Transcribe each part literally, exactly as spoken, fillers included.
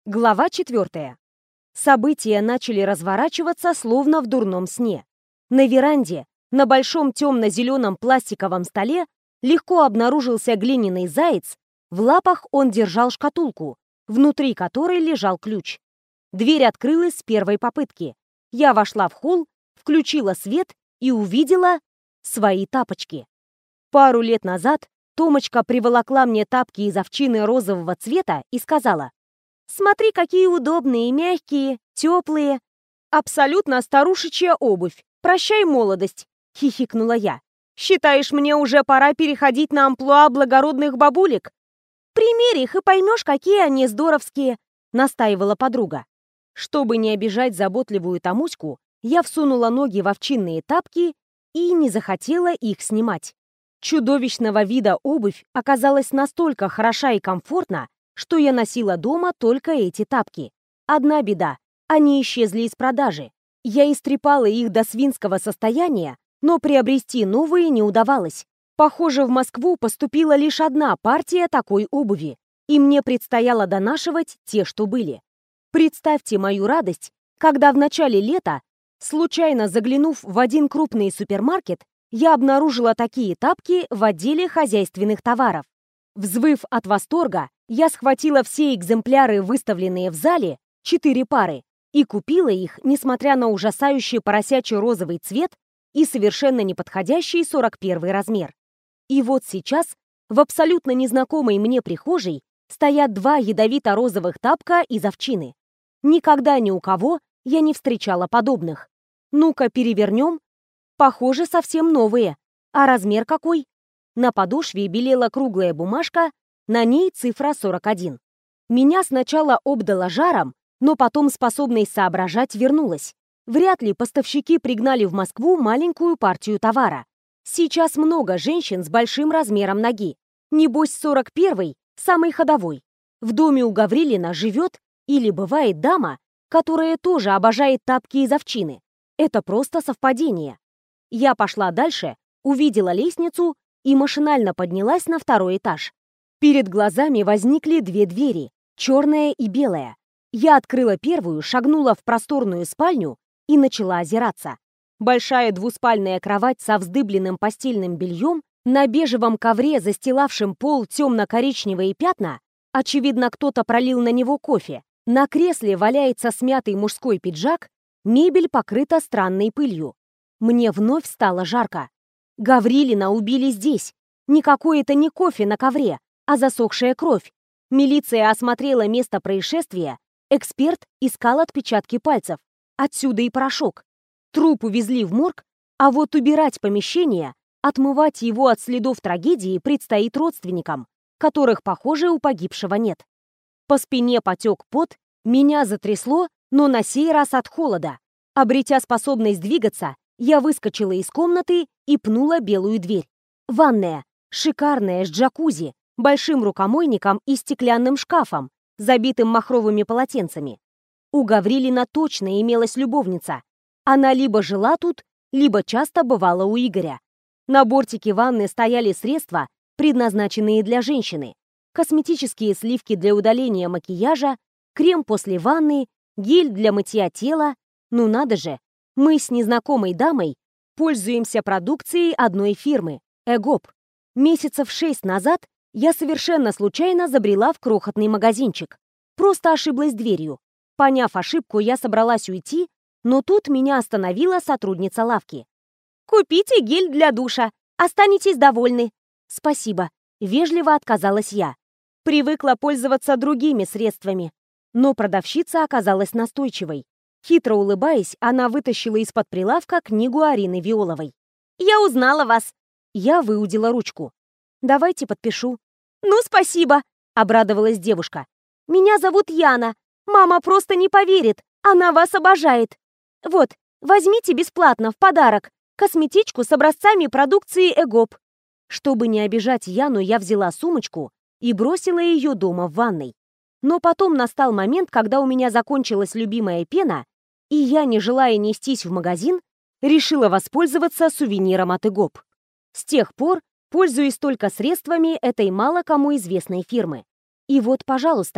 Глава четвертая. События начали разворачиваться, словно в дурном сне. На веранде, на большом темно-зеленом пластиковом столе, легко обнаружился глиняный заяц, в лапах он держал шкатулку, внутри которой лежал ключ. Дверь открылась с первой попытки. Я вошла в холл, включила свет и увидела свои тапочки. Пару лет назад Томочка приволокла мне тапки из овчины розового цвета и сказала: «Смотри, какие удобные, мягкие, теплые. Абсолютно старушечья обувь. Прощай, молодость», — хихикнула я. «Считаешь, мне уже пора переходить на амплуа благородных бабулек?» «Примерь их и поймешь, какие они здоровские», — настаивала подруга. Чтобы не обижать заботливую Томуську, я всунула ноги в овчинные тапки и не захотела их снимать. Чудовищного вида обувь оказалась настолько хороша и комфортна, что я носила дома только эти тапки. Одна беда — они исчезли из продажи. Я истрепала их до свинского состояния, но приобрести новые не удавалось. Похоже, в Москву поступила лишь одна партия такой обуви, и мне предстояло донашивать те, что были. Представьте мою радость, когда в начале лета, случайно заглянув в один крупный супермаркет, я обнаружила такие тапки в отделе хозяйственных товаров. Взвыв от восторга, я схватила все экземпляры, выставленные в зале, четыре пары, и купила их, несмотря на ужасающий поросячий розовый цвет и совершенно неподходящий сорок первый размер. И вот сейчас в абсолютно незнакомой мне прихожей стоят два ядовито-розовых тапка из овчины. Никогда ни у кого я не встречала подобных. Ну-ка, перевернем. Похоже, совсем новые. А размер какой? На подошве белела круглая бумажка, на ней цифра сорок один. Меня сначала обдало жаром, но потом способность соображать вернулась. Вряд ли поставщики пригнали в Москву маленькую партию товара. Сейчас много женщин с большим размером ноги. Небось, сорок первый самый ходовой. В доме у Гаврилина живет или бывает дама, которая тоже обожает тапки из овчины. Это просто совпадение. Я пошла дальше, увидела лестницу и машинально поднялась на второй этаж. Перед глазами возникли две двери, черная и белая. Я открыла первую, шагнула в просторную спальню и начала озираться. Большая двуспальная кровать со вздыбленным постельным бельем, на бежевом ковре, застилавшем пол темно-коричневые пятна, очевидно, кто-то пролил на него кофе. На кресле валяется смятый мужской пиджак, мебель покрыта странной пылью. Мне вновь стало жарко. Гаврилина убили здесь. Никакой это не кофе на ковре, а засохшая кровь. Милиция осмотрела место происшествия, эксперт искал отпечатки пальцев. Отсюда и порошок. Труп увезли в морг, а вот убирать помещение, отмывать его от следов трагедии предстоит родственникам, которых, похоже, у погибшего нет. По спине потек пот, меня затрясло, но на сей раз от холода. Обретя способность двигаться, я выскочила из комнаты и пнула белую дверь. Ванная, шикарная, с джакузи, большим рукомойником и стеклянным шкафом, забитым махровыми полотенцами. У Гаврилина точно имелась любовница. Она либо жила тут, либо часто бывала у Игоря. На бортике ванны стояли средства, предназначенные для женщины. Косметические сливки для удаления макияжа, крем после ванны, гель для мытья тела. Ну надо же, мы с незнакомой дамой пользуемся продукцией одной фирмы – Эгоп. Месяцев шесть назад я совершенно случайно забрела в крохотный магазинчик. Просто ошиблась дверью. Поняв ошибку, я собралась уйти, но тут меня остановила сотрудница лавки. «Купите гель для душа, останетесь довольны». «Спасибо», — вежливо отказалась я. Привыкла пользоваться другими средствами. Но продавщица оказалась настойчивой. Хитро улыбаясь, она вытащила из-под прилавка книгу Арины Виоловой. «Я узнала вас». Я выудила ручку. «Давайте подпишу». «Ну, спасибо», — обрадовалась девушка. «Меня зовут Яна. Мама просто не поверит. Она вас обожает. Вот, возьмите бесплатно в подарок косметичку с образцами продукции Эгоп». Чтобы не обижать Яну, я взяла сумочку и бросила ее дома в ванной. Но потом настал момент, когда у меня закончилась любимая пена, и я, не желая нестись в магазин, решила воспользоваться сувениром от Эгоп. С тех пор пользуюсь только средствами этой мало кому известной фирмы. И вот, пожалуйста,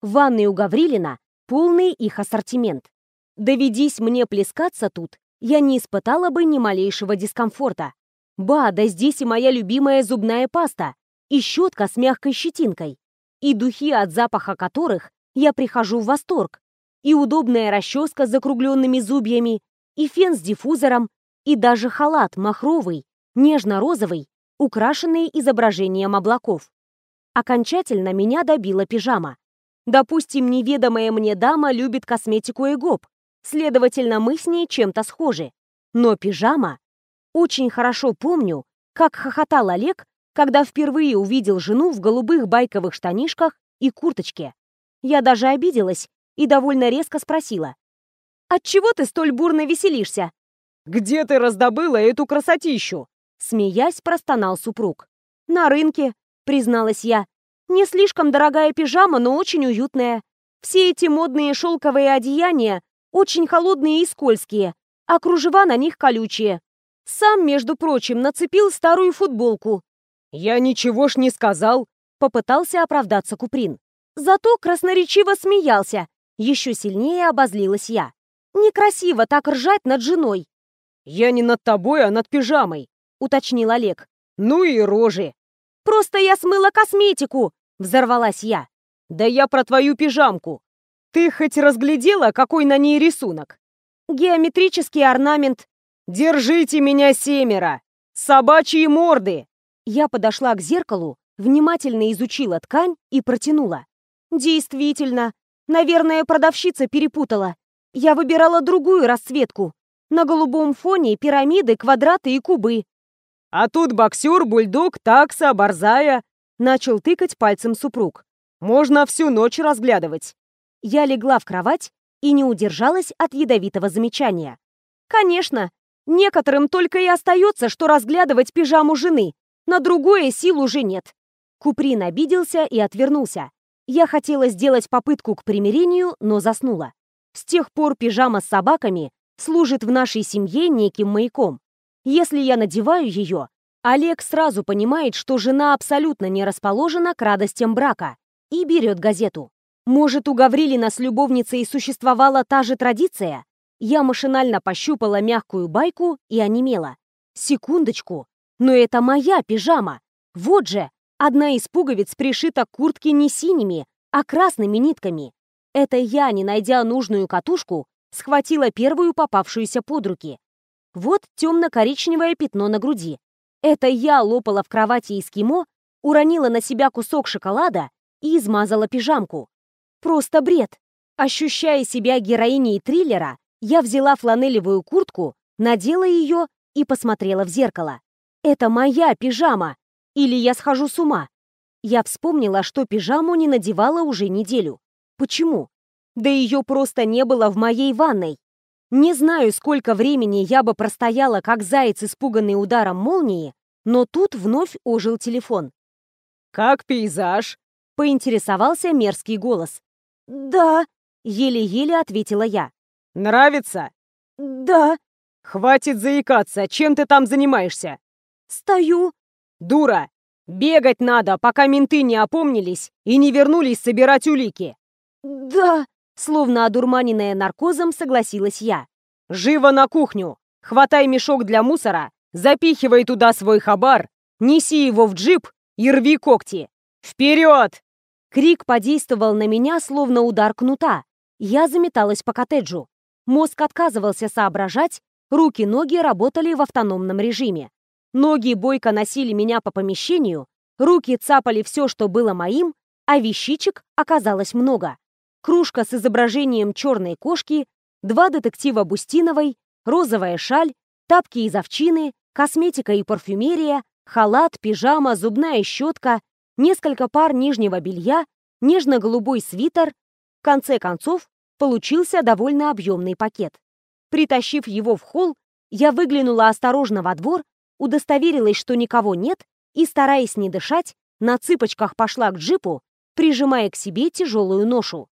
В ванной у Гаврилина полный их ассортимент. Доведись мне плескаться тут, я не испытала бы ни малейшего дискомфорта. Ба, да здесь и моя любимая зубная паста, и щетка с мягкой щетинкой, и духи, от запаха которых я прихожу в восторг, и удобная расческа с закругленными зубьями, и фен с диффузором, и даже халат махровый, нежно-розовый, украшенный изображением облаков. Окончательно меня добила пижама. Допустим, неведомая мне дама любит косметику Эгоп, следовательно, мы с ней чем-то схожи. Но пижама... Очень хорошо помню, как хохотал Олег, когда впервые увидел жену в голубых байковых штанишках и курточке. Я даже обиделась и довольно резко спросила: «Отчего ты столь бурно веселишься?» «Где ты раздобыла эту красотищу?» Смеясь, простонал супруг. «На рынке», — призналась я. «Не слишком дорогая пижама, но очень уютная. Все эти модные шелковые одеяния очень холодные и скользкие, а кружева на них колючие. Сам, между прочим, нацепил старую футболку». «Я ничего ж не сказал», — попытался оправдаться Куприн. Зато красноречиво смеялся. Еще сильнее обозлилась я. Некрасиво так ржать над женой. «Я не над тобой, а над пижамой», — уточнил Олег. «Ну и рожи». «Просто я смыла косметику», — взорвалась я. «Да я про твою пижамку. Ты хоть разглядела, какой на ней рисунок?» «Геометрический орнамент». «Держите меня, семеро! Собачьи морды!» Я подошла к зеркалу, внимательно изучила ткань и протянула. «Действительно, наверное, продавщица перепутала. Я выбирала другую расцветку. На голубом фоне пирамиды, квадраты и кубы». «А тут боксер, бульдог, такса, борзая», — начал тыкать пальцем супруг. «Можно всю ночь разглядывать». Я легла в кровать и не удержалась от ядовитого замечания. «Конечно, некоторым только и остается, что разглядывать пижаму жены. На другое сил уже нет». Куприн обиделся и отвернулся. Я хотела сделать попытку к примирению, но заснула. С тех пор пижама с собаками служит в нашей семье неким маяком. Если я надеваю ее, Олег сразу понимает, что жена абсолютно не расположена к радостям брака, и берет газету. Может, у Гаврилина с любовницей существовала та же традиция? Я машинально пощупала мягкую байку и онемела. Секундочку, но это моя пижама. Вот же, одна из пуговиц пришита к куртке не синими, а красными нитками. Это я, не найдя нужную катушку, схватила первую попавшуюся под руки. Вот темно-коричневое пятно на груди. Это я лопала в кровати эскимо, уронила на себя кусок шоколада и измазала пижамку. Просто бред. Ощущая себя героиней триллера, я взяла фланелевую куртку, надела ее и посмотрела в зеркало. Это моя пижама. Или я схожу с ума? Я вспомнила, что пижаму не надевала уже неделю. Почему? Да ее просто не было в моей ванной. Не знаю, сколько времени я бы простояла, как заяц, испуганный ударом молнии, но тут вновь ожил телефон. «Как пейзаж?» — поинтересовался мерзкий голос. «Да», — еле-еле ответила я. «Нравится?» «Да». «Хватит заикаться, чем ты там занимаешься?» «Стою». «Дура! Бегать надо, пока менты не опомнились и не вернулись собирать улики». «Да», — словно одурманенная наркозом, согласилась я. «Живо на кухню! Хватай мешок для мусора, запихивай туда свой хабар, неси его в джип и рви когти! Вперед!» Крик подействовал на меня, словно удар кнута. Я заметалась по коттеджу. Мозг отказывался соображать, руки-ноги работали в автономном режиме. Ноги бойко носили меня по помещению, руки цапали все, что было моим, а вещичек оказалось много. Кружка с изображением черной кошки, два детектива Бустиновой, розовая шаль, тапки из овчины, косметика и парфюмерия, халат, пижама, зубная щетка, несколько пар нижнего белья, нежно-голубой свитер. В конце концов, получился довольно объемный пакет. Притащив его в холл, я выглянула осторожно во двор, удостоверилась, что никого нет, и, стараясь не дышать, на цыпочках пошла к джипу, прижимая к себе тяжелую ношу.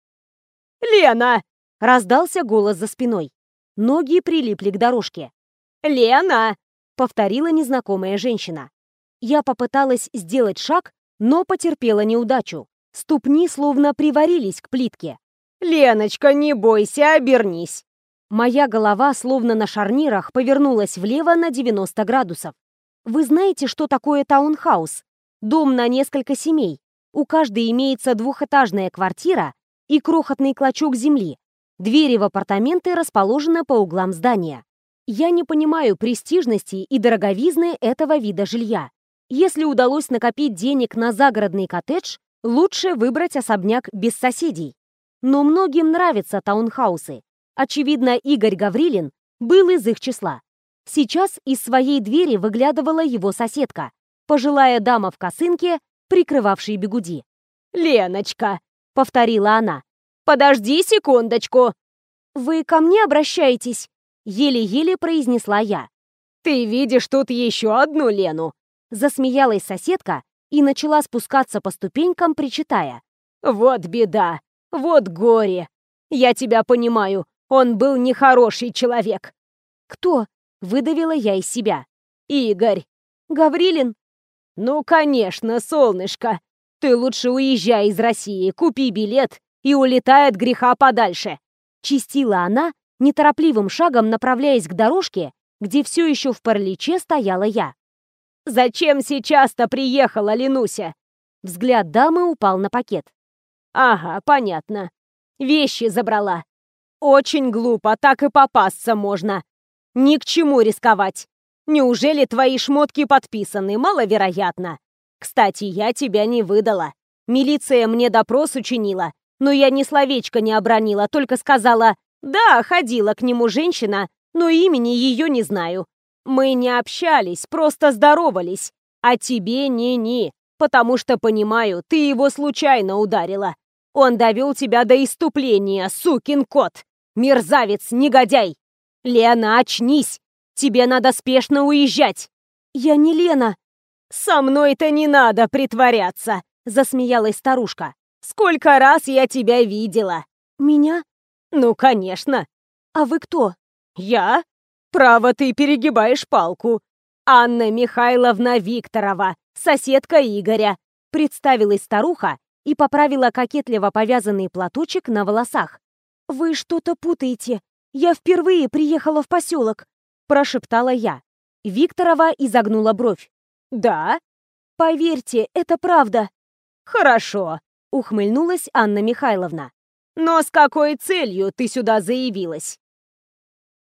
«Лена!» — раздался голос за спиной. Ноги прилипли к дорожке. «Лена!» — повторила незнакомая женщина. Я попыталась сделать шаг, но потерпела неудачу. Ступни словно приварились к плитке. «Леночка, не бойся, обернись!» Моя голова, словно на шарнирах, повернулась влево на девяносто градусов. Вы знаете, что такое таунхаус? Дом на несколько семей. У каждой имеется двухэтажная квартира и крохотный клочок земли. Двери в апартаменты расположены по углам здания. Я не понимаю престижности и дороговизны этого вида жилья. Если удалось накопить денег на загородный коттедж, лучше выбрать особняк без соседей. Но многим нравятся таунхаусы. Очевидно, Игорь Гаврилин был из их числа. Сейчас из своей двери выглядывала его соседка, пожилая дама в косынке, прикрывавшей бигуди. «Леночка!» — повторила она. «Подожди секундочку!» «Вы ко мне обращаетесь?» — еле-еле произнесла я. «Ты видишь тут еще одну Лену!» Засмеялась соседка и начала спускаться по ступенькам, причитая. «Вот беда! Вот горе! Я тебя понимаю, он был нехороший человек!» «Кто?» — выдавила я из себя. «Игорь!» «Гаврилин?» «Ну, конечно, солнышко! Ты лучше уезжай из России, купи билет и улетай от греха подальше!» Чистила она, неторопливым шагом направляясь к дорожке, где все еще в параличе стояла я. «Зачем сейчас-то приехала, Ленуся?» Взгляд дамы упал на пакет. «Ага, понятно. Вещи забрала. Очень глупо, так и попасться можно. Ни к чему рисковать. Неужели твои шмотки подписаны? Маловероятно. Кстати, я тебя не выдала. Милиция мне допрос учинила, но я ни словечко не обронила, только сказала: да, ходила к нему женщина, но имени ее не знаю. Мы не общались, просто здоровались. А тебе не-не, потому что, понимаю, ты его случайно ударила. Он довел тебя до исступления, сукин кот. Мерзавец, негодяй. Лена, очнись. Тебе надо спешно уезжать. Я не Лена. Со мной-то не надо притворяться, засмеялась старушка. Сколько раз я тебя видела. Меня? Ну, конечно. А вы кто? Я? Право, ты перегибаешь палку. Анна Михайловна Викторова, соседка Игоря. Представилась старуха и поправила кокетливо повязанный платочек на волосах. Вы что-то путаете. Я впервые приехала в поселок, прошептала я. Викторова изогнула бровь. Да? Поверьте, это правда. Хорошо, ухмыльнулась Анна Михайловна. Но с какой целью ты сюда заявилась?